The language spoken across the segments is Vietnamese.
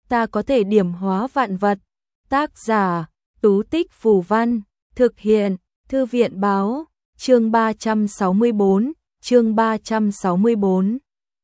ta có thể điểm hóa vạn vật. Tác giả, Tú Tích Phù Văn, thực hiện, Thư viện Báo, chương 364, chương 364.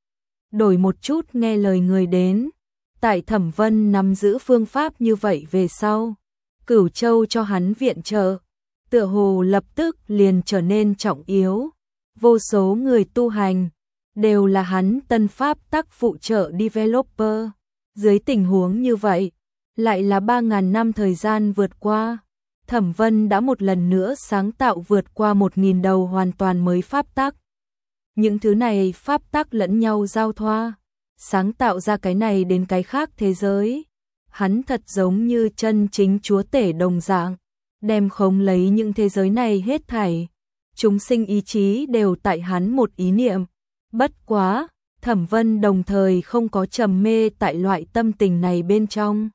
Đổi một chút nghe lời người đến. Tại Thẩm Vân nắm giữ phương pháp như vậy về sau, Cửu Châu cho hắn viện trợ, tựa hồ lập tức liền trở nên trọng yếu. Vô số người tu hành đều là hắn tân pháp tắc phụ trợ developer. Dưới tình huống như vậy, lại là 3.000 năm thời gian vượt qua, Thẩm Vân đã một lần nữa sáng tạo vượt qua 1.000 đầu hoàn toàn mới pháp tắc. Những thứ này pháp tắc lẫn nhau giao thoa, sáng tạo ra cái này đến cái khác thế giới. Hắn thật giống như chân chính chúa tể đồng dạng, đem khống lấy những thế giới này hết thảy. Chúng sinh ý chí đều tại hắn một ý niệm. Bất quá, Thẩm Vân đồng thời không có trầm mê tại loại tâm tình này bên trong.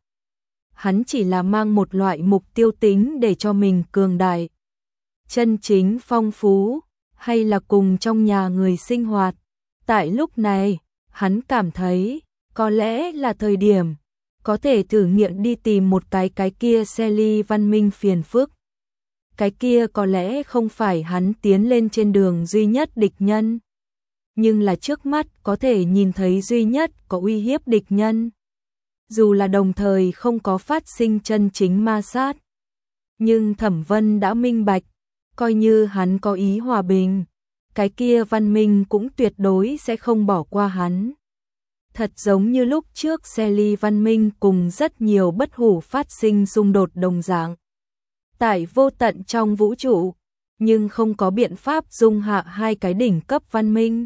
Hắn chỉ là mang một loại mục tiêu tính để cho mình cường đại, chân chính phong phú, hay là cùng trong nhà người sinh hoạt. Tại lúc này, hắn cảm thấy, có lẽ là thời điểm, có thể thử nghiệm đi tìm một cái kia Selly văn minh phiền phức. Cái kia có lẽ không phải hắn tiến lên trên đường duy nhất địch nhân, nhưng là trước mắt có thể nhìn thấy duy nhất có uy hiếp địch nhân. Dù là đồng thời không có phát sinh chân chính ma sát, nhưng Thẩm Vân đã minh bạch, coi như hắn có ý hòa bình, cái kia văn minh cũng tuyệt đối sẽ không bỏ qua hắn. Thật giống như lúc trước Selly văn minh cùng rất nhiều bất hủ phát sinh xung đột đồng dạng. Tại vô tận trong vũ trụ, nhưng không có biện pháp dung hạ hai cái đỉnh cấp văn minh.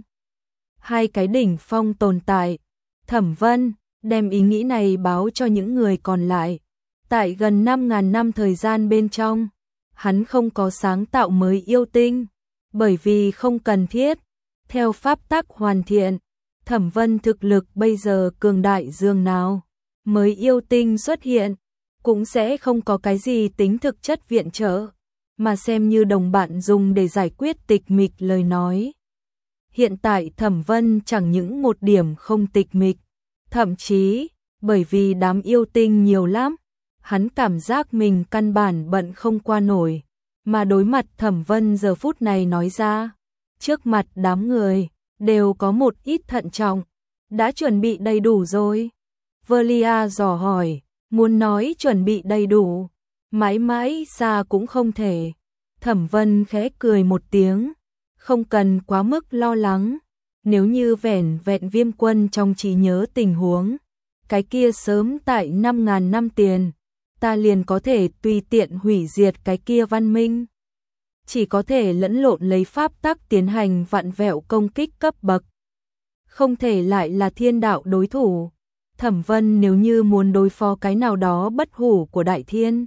Hai cái đỉnh phong tồn tại. Thẩm Vân đem ý nghĩ này báo cho những người còn lại. Tại gần 5.000 năm thời gian bên trong, hắn không có sáng tạo mới yêu tinh, bởi vì không cần thiết. Theo pháp tắc hoàn thiện, Thẩm Vân thực lực bây giờ cường đại dường nào, mới yêu tinh xuất hiện, cũng sẽ không có cái gì tính thực chất viện trợ, mà xem như đồng bạn dùng để giải quyết tịch mịch lời nói. Hiện tại Thẩm Vân chẳng những một điểm không tịch mịch, thậm chí, bởi vì đám yêu tinh nhiều lắm, hắn cảm giác mình căn bản bận không qua nổi, mà đối mặt Thẩm Vân giờ phút này nói ra, trước mặt đám người, đều có một ít thận trọng, đã chuẩn bị đầy đủ rồi. Velia dò hỏi, muốn nói chuẩn bị đầy đủ, mãi mãi xa cũng không thể. Thẩm Vân khẽ cười một tiếng, không cần quá mức lo lắng, nếu như vẻn vẹn Viêm Quân trong trí nhớ tình huống, cái kia sớm tại 5.000 năm tiền, ta liền có thể tùy tiện hủy diệt cái kia văn minh. Chỉ có thể lẫn lộn lấy pháp tắc tiến hành vặn vẹo công kích cấp bậc. Không thể lại là thiên đạo đối thủ. Thẩm Vân nếu như muốn đối phó cái nào đó bất hủ của đại thiên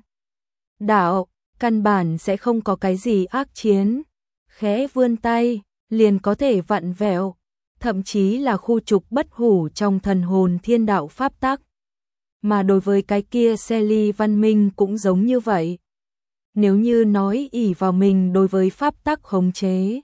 đạo, căn bản sẽ không có cái gì ác chiến. Khẽ vươn tay, liền có thể vặn vẹo, thậm chí là khu trục bất hủ trong thần hồn thiên đạo pháp tắc. Mà đối với cái kia Selly văn minh cũng giống như vậy. Nếu như nói ỷ vào mình đối với pháp tắc khống chế,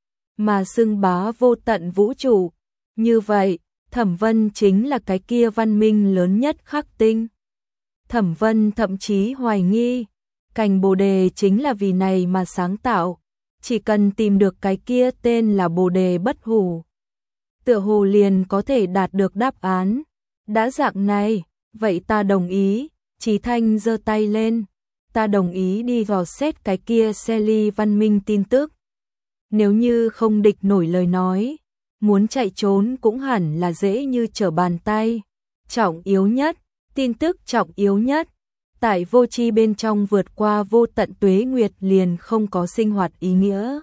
mà xưng bá vô tận vũ trụ, như vậy, Thẩm Vân chính là cái kia văn minh lớn nhất khắc tinh. Thẩm Vân thậm chí hoài nghi, cành bồ đề chính là vì này mà sáng tạo, chỉ cần tìm được cái kia tên là bồ đề bất hủ, tựa hồ liền có thể đạt được đáp án. Đã dạng này, vậy ta đồng ý. Chí Thanh giơ tay lên, ta đồng ý đi vào xét cái kia Selly văn minh tin tức. Nếu như không địch nổi lời nói, muốn chạy trốn cũng hẳn là dễ như trở bàn tay. Trọng yếu nhất, tin tức trọng yếu nhất, tại vô tri bên trong vượt qua vô tận tuế nguyệt liền không có sinh hoạt ý nghĩa.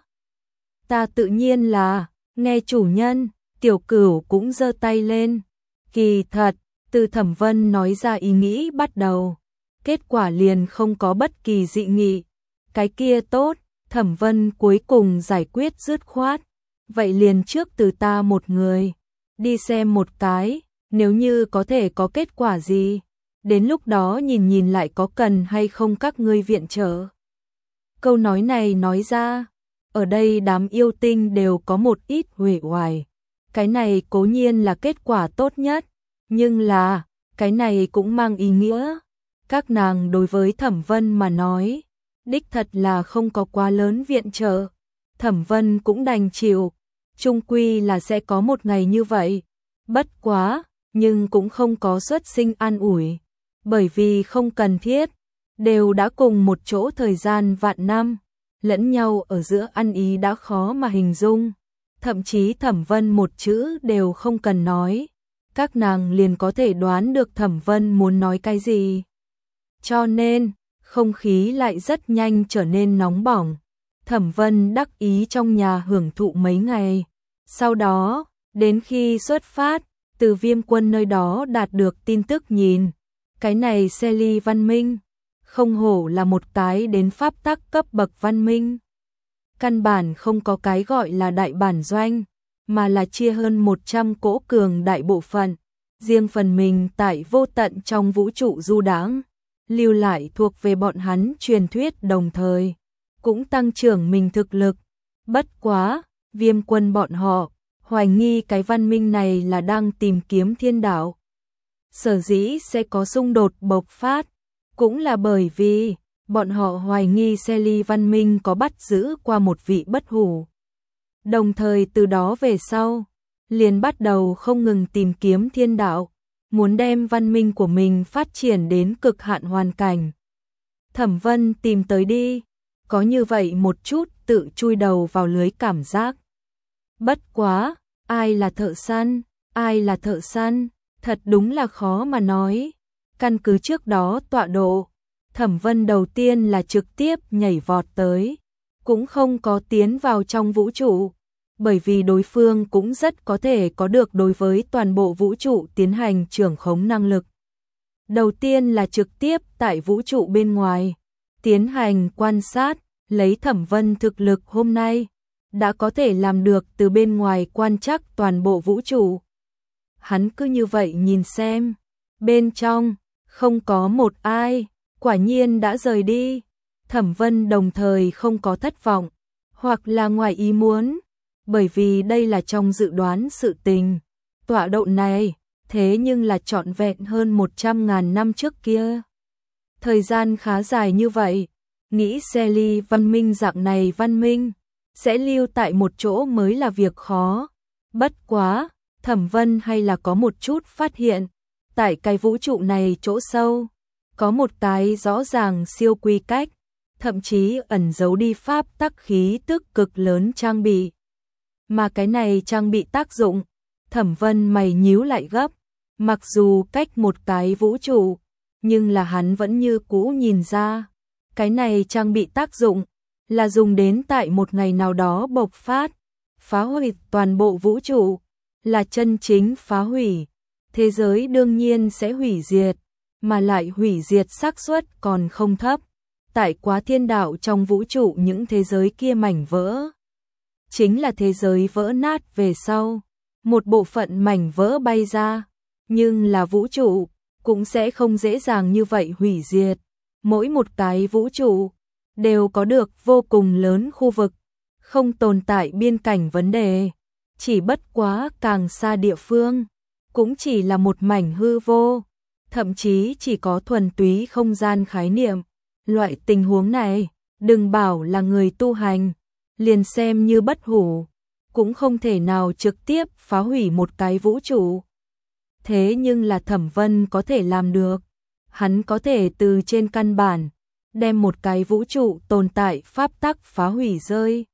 Ta tự nhiên là, nghe chủ nhân. Tiểu Cửu cũng giơ tay lên. Kỳ thật, từ Thẩm Vân nói ra ý nghĩ bắt đầu, kết quả liền không có bất kỳ dị nghị. Cái kia tốt, Thẩm Vân cuối cùng giải quyết dứt khoát. Vậy liền trước từ ta một người, đi xem một cái, nếu như có thể có kết quả gì, đến lúc đó nhìn lại có cần hay không các ngươi viện trợ. Câu nói này nói ra, ở đây đám yêu tinh đều có một ít uể oải. Cái này cố nhiên là kết quả tốt nhất, nhưng là, Cái này cũng mang ý nghĩa, các nàng đối với Thẩm Vân mà nói, đích thật là không có quá lớn viện trợ. Thẩm Vân cũng đành chịu, chung quy là sẽ có một ngày như vậy. Bất quá, nhưng cũng không có xuất sinh an ủi, bởi vì không cần thiết, đều đã cùng một chỗ thời gian vạn năm, lẫn nhau ở giữa ăn ý đã khó mà hình dung. Thậm chí Thẩm Vân một chữ đều không cần nói, các nàng liền có thể đoán được Thẩm Vân muốn nói cái gì. Cho nên, không khí lại rất nhanh trở nên nóng bỏng. Thẩm Vân đắc ý trong nhà hưởng thụ mấy ngày. Sau đó, đến khi xuất phát, từ Viêm Quân nơi đó đạt được tin tức nhìn. Cái này Selly văn minh, không hổ là một cái đến pháp tắc cấp bậc văn minh. Căn bản không có cái gọi là đại bản doanh, mà là chia hơn 100 cỗ cường đại bộ phận, riêng phần mình tại vô tận trong vũ trụ du đãng, lưu lại thuộc về bọn hắn truyền thuyết, đồng thời cũng tăng trưởng mình thực lực. Bất quá, Viêm Quân bọn họ hoài nghi cái văn minh này là đang tìm kiếm thiên đạo. Sở dĩ sẽ có xung đột bộc phát, cũng là bởi vì bọn họ hoài nghi Selly văn minh có bắt giữ qua một vị bất hủ. Đồng thời từ đó về sau, liền bắt đầu không ngừng tìm kiếm thiên đạo, muốn đem văn minh của mình phát triển đến cực hạn hoàn cảnh. Thẩm Vân tìm tới đi, có như vậy một chút tự chui đầu vào lưới cảm giác. Bất quá, ai là thợ săn, ai là thợ săn, thật đúng là khó mà nói. Căn cứ trước đó tọa độ, Thẩm Vân đầu tiên là trực tiếp nhảy vọt tới, cũng không có tiến vào trong vũ trụ, bởi vì đối phương cũng rất có thể có được đối với toàn bộ vũ trụ tiến hành trưởng khống năng lực. Đầu tiên là trực tiếp tại vũ trụ bên ngoài, tiến hành quan sát, lấy Thẩm Vân thực lực hôm nay, đã có thể làm được từ bên ngoài quan trắc toàn bộ vũ trụ. Hắn cứ như vậy nhìn xem, bên trong, không có một ai, quả nhiên đã rời đi. Thẩm Vân đồng thời không có thất vọng, hoặc là ngoài ý muốn, bởi vì đây là trong dự đoán sự tình. Tọa độ này, thế nhưng là trọn vẹn hơn 100.000 năm trước kia. Thời gian khá dài như vậy, nghĩ Selly văn minh dạng này văn minh, sẽ lưu tại một chỗ mới là việc khó. Bất quá, Thẩm Vân hay là có một chút phát hiện, tại cái vũ trụ này chỗ sâu, có một cái rõ ràng siêu quy cách, thậm chí ẩn giấu đi pháp tắc khí tức cực lớn trang bị. Mà cái này trang bị tác dụng, Thẩm Vân mày nhíu lại gấp, mặc dù cách một cái vũ trụ, nhưng là hắn vẫn như cũ nhìn ra, cái này trang bị tác dụng là dùng đến tại một ngày nào đó bộc phát, phá hủy toàn bộ vũ trụ, là chân chính phá hủy. Thế giới đương nhiên sẽ hủy diệt, mà lại hủy diệt xác suất còn không thấp. Tại quá thiên đạo trong vũ trụ những thế giới kia mảnh vỡ, chính là thế giới vỡ nát về sau, một bộ phận mảnh vỡ bay ra, nhưng là vũ trụ cũng sẽ không dễ dàng như vậy hủy diệt. Mỗi một cái vũ trụ đều có được vô cùng lớn khu vực, không tồn tại biên cảnh vấn đề, chỉ bất quá càng xa địa phương, cũng chỉ là một mảnh hư vô, thậm chí chỉ có thuần túy không gian khái niệm. Loại tình huống này, đừng bảo là người tu hành, liền xem như bất hủ, cũng không thể nào trực tiếp phá hủy một cái vũ trụ. Thế nhưng là Thẩm Vân có thể làm được, hắn có thể từ trên căn bản, đem một cái vũ trụ tồn tại pháp tắc phá hủy rơi.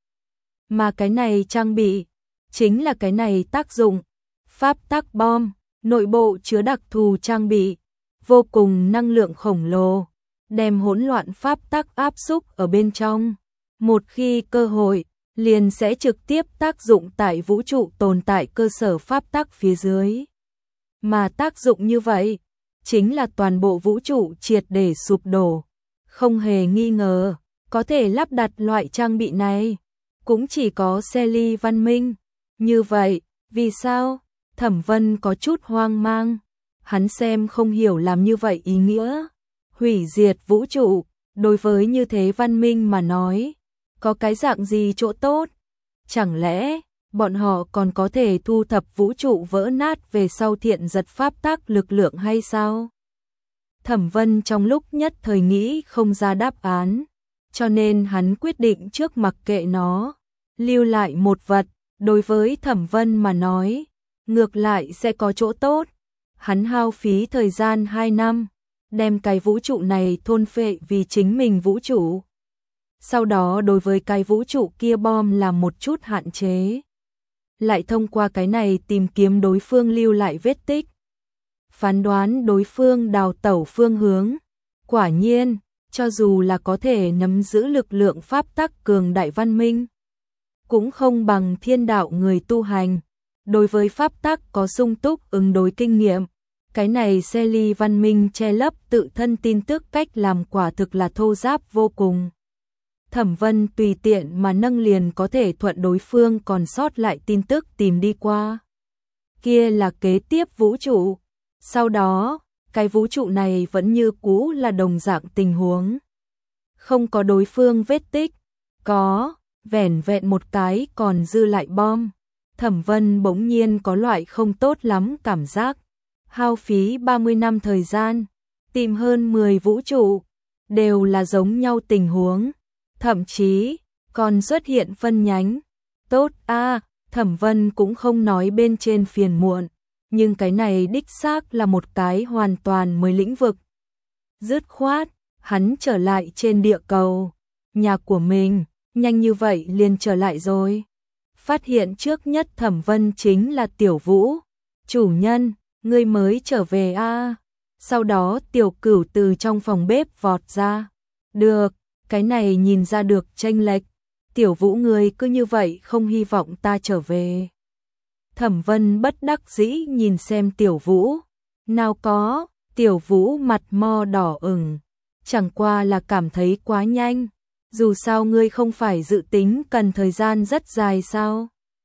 Mà cái này trang bị, chính là cái này tác dụng, pháp tắc bom, nội bộ chứa đặc thù trang bị, vô cùng năng lượng khổng lồ, đem hỗn loạn pháp tắc áp xúc ở bên trong. Một khi cơ hội, liền sẽ trực tiếp tác dụng tại vũ trụ tồn tại cơ sở pháp tắc phía dưới. Mà tác dụng như vậy, chính là toàn bộ vũ trụ triệt để sụp đổ. Không hề nghi ngờ, có thể lắp đặt loại trang bị này, cũng chỉ có Selly văn minh. Như vậy, vì sao? Thẩm Vân có chút hoang mang. Hắn xem không hiểu làm như vậy ý nghĩa. Hủy diệt vũ trụ, đối với như thế văn minh mà nói, có cái dạng gì chỗ tốt? Chẳng lẽ, bọn họ còn có thể thu thập vũ trụ vỡ nát về sau thiện giật pháp tắc lực lượng hay sao? Thẩm Vân trong lúc nhất thời nghĩ không ra đáp án, cho nên hắn quyết định trước mặc kệ nó, lưu lại một vật, đối với Thẩm Vân mà nói, ngược lại sẽ có chỗ tốt. Hắn hao phí thời gian 2 năm, đem cái vũ trụ này thôn phệ vì chính mình vũ trụ. Sau đó đối với cái vũ trụ kia bom làm một chút hạn chế. Lại thông qua cái này tìm kiếm đối phương lưu lại vết tích. Phán đoán đối phương đào tẩu phương hướng. Quả nhiên, cho dù là có thể nắm giữ lực lượng pháp tắc cường đại văn minh, cũng không bằng thiên đạo người tu hành. Đối với pháp tắc có sung túc ứng đối kinh nghiệm, cái này Selly văn minh che lấp tự thân tin tức cách làm quả thực là thô ráp vô cùng. Thẩm Vân tùy tiện mà nâng liền có thể thuận đối phương còn sót lại tin tức tìm đi qua. Kia là kế tiếp vũ trụ. Sau đó, cái vũ trụ này vẫn như cũ là đồng dạng tình huống. Không có đối phương vết tích, có, vẻn vẹn một cái còn dư lại bom. Thẩm Vân bỗng nhiên có loại không tốt lắm cảm giác. Hao phí 30 năm thời gian, tìm hơn 10 vũ trụ, đều là giống nhau tình huống. Thậm chí, còn xuất hiện phân nhánh. Tốt a, Thẩm Vân cũng không nói bên trên phiền muộn, nhưng cái này đích xác là một cái hoàn toàn mới lĩnh vực. Dứt khoát, hắn trở lại trên địa cầu, nhà của mình, nhanh như vậy liền trở lại rồi. Phát hiện trước nhất Thẩm Vân chính là Tiểu Vũ. Chủ nhân, ngươi mới trở về a. Sau đó Tiểu Cửu từ trong phòng bếp vọt ra. Được, cái này nhìn ra được chênh lệch. Tiểu Vũ ngươi cứ như vậy không hy vọng ta trở về. Thẩm Vân bất đắc dĩ nhìn xem Tiểu Vũ. Nào có, Tiểu Vũ mặt mo đỏ ửng. Chẳng qua là cảm thấy quá nhanh. Dù sao ngươi không phải dự tính cần thời gian rất dài sao?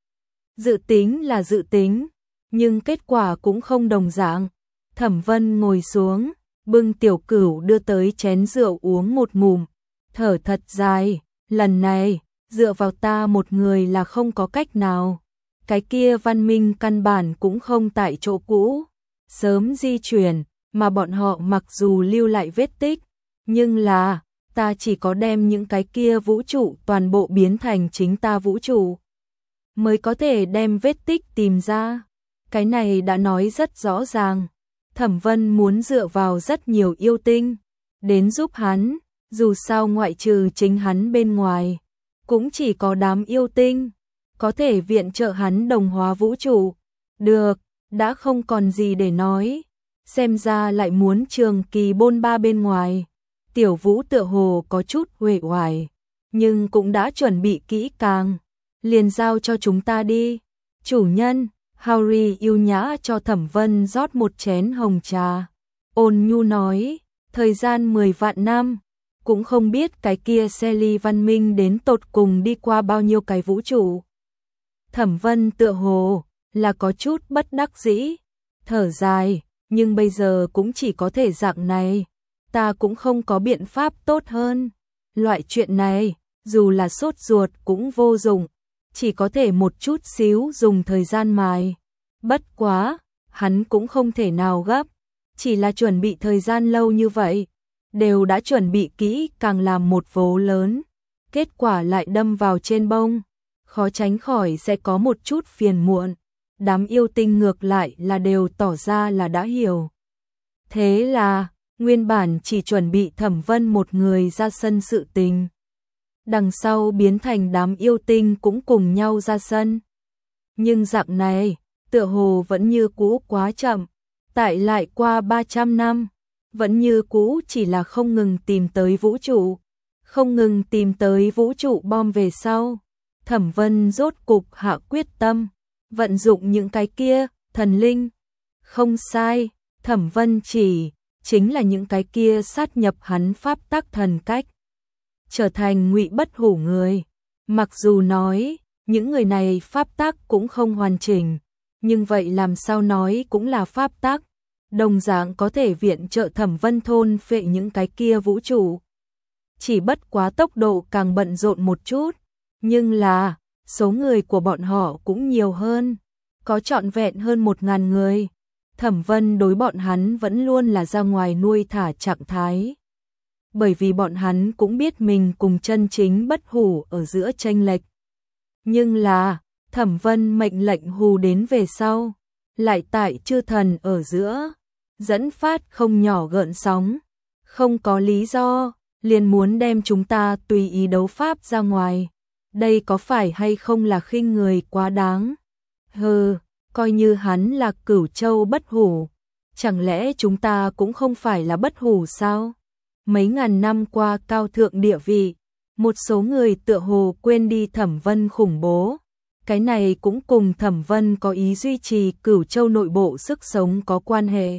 Dự tính là dự tính, nhưng kết quả cũng không đồng dạng. Thẩm Vân ngồi xuống, bưng Tiểu Cửu đưa tới chén rượu uống một ngụm, thở thật dài, lần này, dựa vào ta một người là không có cách nào. Cái kia văn minh căn bản cũng không tại chỗ cũ, sớm di chuyển, mà bọn họ mặc dù lưu lại vết tích, nhưng là ta chỉ có đem những cái kia vũ trụ toàn bộ biến thành chính ta vũ trụ, mới có thể đem vết tích tìm ra. Cái này đã nói rất rõ ràng. Thẩm Vân muốn dựa vào rất nhiều yêu tinh đến giúp hắn, dù sao ngoại trừ chính hắn bên ngoài, cũng chỉ có đám yêu tinh có thể viện trợ hắn đồng hóa vũ trụ. Được, đã không còn gì để nói, xem ra lại muốn trường kỳ bôn ba bên ngoài. Tiểu Vũ tựa hồ có chút uể oải, nhưng cũng đã chuẩn bị kỹ càng, liền giao cho chúng ta đi. Chủ nhân, Harry yêu nhã cho Thẩm Vân rót một chén hồng trà, ôn nhu nói, thời gian 10 vạn năm, cũng không biết cái kia Selly văn minh đến tột cùng đi qua bao nhiêu cái vũ trụ. Thẩm Vân tựa hồ là có chút bất đắc dĩ, thở dài, nhưng bây giờ cũng chỉ có thể dạng này, ta cũng không có biện pháp tốt hơn. Loại chuyện này, dù là sốt ruột cũng vô dụng, chỉ có thể một chút xíu dùng thời gian mài. Bất quá, hắn cũng không thể nào gấp, chỉ là chuẩn bị thời gian lâu như vậy, đều đã chuẩn bị kỹ càng làm một vố lớn, kết quả lại đâm vào trên bông, khó tránh khỏi sẽ có một chút phiền muộn. Đám yêu tinh ngược lại là đều tỏ ra là đã hiểu. Thế là, nguyên bản chỉ chuẩn bị Thẩm Vân một người ra sân sự tình, đằng sau biến thành đám yêu tinh cũng cùng nhau ra sân. Nhưng dạng này, tựa hồ vẫn như cũ quá chậm, tại lại qua 300 năm, vẫn như cũ chỉ là không ngừng tìm tới vũ trụ, không ngừng tìm tới vũ trụ bom về sau. Thẩm Vân rốt cục hạ quyết tâm, vận dụng những cái kia, thần linh. Không sai, Thẩm Vân chỉ chính là những cái kia sát nhập hắn pháp tắc thần cách, trở thành Ngụy Bất Hủ người. Mặc dù nói, những người này pháp tắc cũng không hoàn chỉnh, nhưng vậy làm sao nói cũng là pháp tắc, đồng dạng có thể viện trợ Thẩm Vân thôn phệ những cái kia vũ trụ. Chỉ bất quá tốc độ càng bận rộn một chút, nhưng là số người của bọn họ cũng nhiều hơn, có trọn vẹn hơn 1000 người. Thẩm Vân đối bọn hắn vẫn luôn là ra ngoài nuôi thả trạng thái. Bởi vì bọn hắn cũng biết mình cùng chân chính bất hủ ở giữa chênh lệch. Nhưng là, Thẩm Vân mệnh lệnh hù đến về sau, lại tại chư thần ở giữa, dẫn phát không nhỏ gợn sóng, không có lý do, liền muốn đem chúng ta tùy ý đấu pháp ra ngoài. Đây có phải hay không là khinh người quá đáng? Hừ, coi như hắn là Cửu Châu bất hủ, chẳng lẽ chúng ta cũng không phải là bất hủ sao? Mấy ngàn năm qua cao thượng địa vị, một số người tựa hồ quên đi Thẩm Vân khủng bố. Cái này cũng cùng Thẩm Vân có ý duy trì Cửu Châu nội bộ sức sống có quan hệ.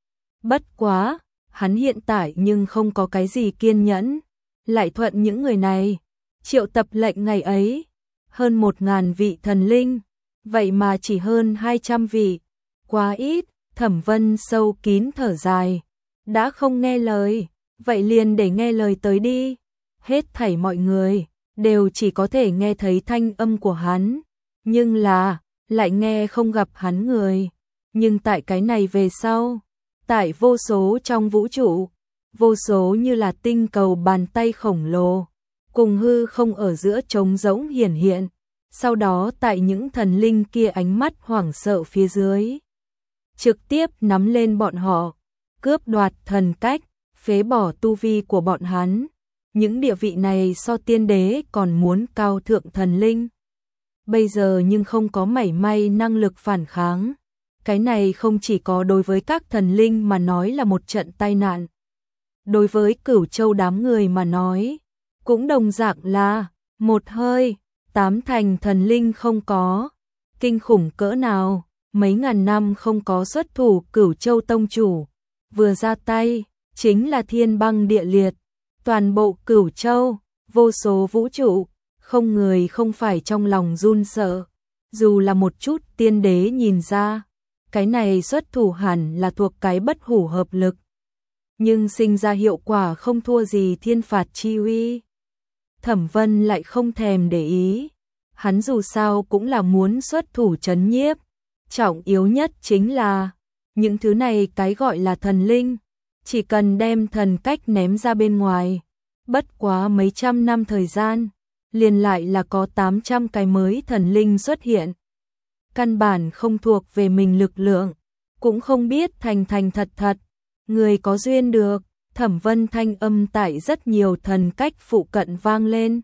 Bất quá, hắn hiện tại nhưng không có cái gì kiên nhẫn, lại thuận những người này, triệu tập lệnh ngày ấy, hơn 1000 vị thần linh, vậy mà chỉ hơn 200 vị, quá ít. Thẩm Vân sâu kín thở dài, đã không nghe lời, vậy liền để nghe lời tới đi. Hết thảy mọi người đều chỉ có thể nghe thấy thanh âm của hắn, nhưng là lại nghe không gặp hắn người. Nhưng tại cái này về sau, tại vô số trong vũ trụ, vô số như là tinh cầu bàn tay khổng lồ, cùng hư không ở giữa trống rỗng hiển hiện. Sau đó tại những thần linh kia ánh mắt hoảng sợ phía dưới, trực tiếp nắm lên bọn họ, cướp đoạt thần cách, phế bỏ tu vi của bọn hắn. Những địa vị này so tiên đế còn muốn cao thượng thần linh. Bây giờ nhưng không có mảy may năng lực phản kháng. Cái này không chỉ có đối với các thần linh mà nói là một trận tai nạn. Đối với Cửu Châu đám người mà nói, cũng đồng dạng là một hơi, 8 thành thần linh không có. Kinh khủng cỡ nào, mấy ngàn năm không có xuất thủ Cửu Châu tông chủ, vừa ra tay, chính là thiên băng địa liệt. Toàn bộ Cửu Châu, vô số vũ trụ, không người không phải trong lòng run sợ. Dù là một chút tiên đế nhìn ra, cái này xuất thủ hẳn là thuộc cái bất hủ hợp lực. Nhưng sinh ra hiệu quả không thua gì thiên phạt chi uy. Thẩm Vân lại không thèm để ý. Hắn dù sao cũng là muốn xuất thủ trấn nhiếp. Trọng yếu nhất chính là, những thứ này cái gọi là thần linh, chỉ cần đem thần cách ném ra bên ngoài, bất quá mấy trăm năm thời gian, liền lại là có 800 cái mới thần linh xuất hiện. Căn bản không thuộc về mình lực lượng, cũng không biết thành thật thật, người có duyên được. Thẩm Vân thanh âm tại rất nhiều thần cách phụ cận vang lên.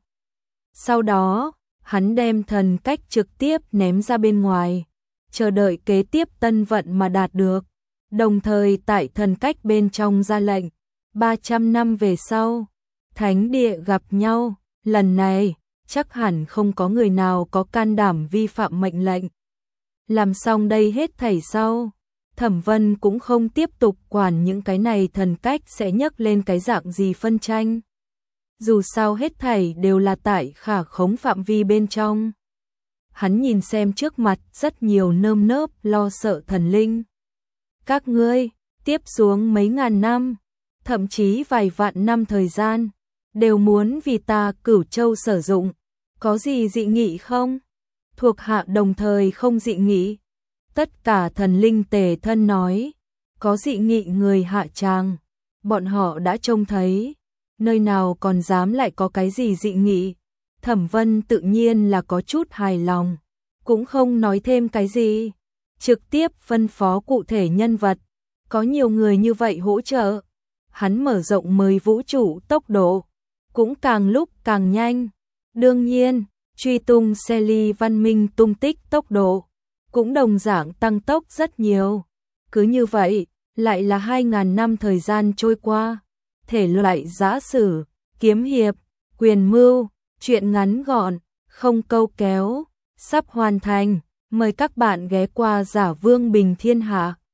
Sau đó, hắn đem thần cách trực tiếp ném ra bên ngoài, chờ đợi kế tiếp tân vận mà đạt được. Đồng thời tại thần cách bên trong ra lệnh, 300 năm về sau, thánh địa gặp nhau, lần này, chắc hẳn không có người nào có can đảm vi phạm mệnh lệnh. Làm xong đây hết thảy sau, Thẩm Vân cũng không tiếp tục quản những cái này thần cách sẽ nhấc lên cái dạng gì phân tranh. Dù sao hết thảy đều là tại khả khống phạm vi bên trong. Hắn nhìn xem trước mặt rất nhiều nơm nớp lo sợ thần linh. Các ngươi, tiếp xuống mấy ngàn năm, thậm chí vài vạn năm thời gian, đều muốn vì ta Cửu Châu sử dụng, có gì dị nghị không? Thuộc hạ đồng thời không dị nghị. Tất cả thần linh tề thân nói, có dị nghị người hạ tràng, bọn họ đã trông thấy, nơi nào còn dám lại có cái gì dị nghị. Thẩm Vân tự nhiên là có chút hài lòng, cũng không nói thêm cái gì, trực tiếp phân phó cụ thể nhân vật, có nhiều người như vậy hỗ trợ, hắn mở rộng mời vũ trụ tốc độ, cũng càng lúc càng nhanh. Đương nhiên, truy tung xe ly văn minh tung tích tốc độ, cũng đồng dạng tăng tốc rất nhiều. Cứ như vậy, lại là 2000 năm thời gian trôi qua, thể loại giã sử, kiếm hiệp, quyền mưu, truyện ngắn gọn, không câu kéo, sắp hoàn thành. Mời các bạn ghé qua Giả Vương Bình Thiên Hạ.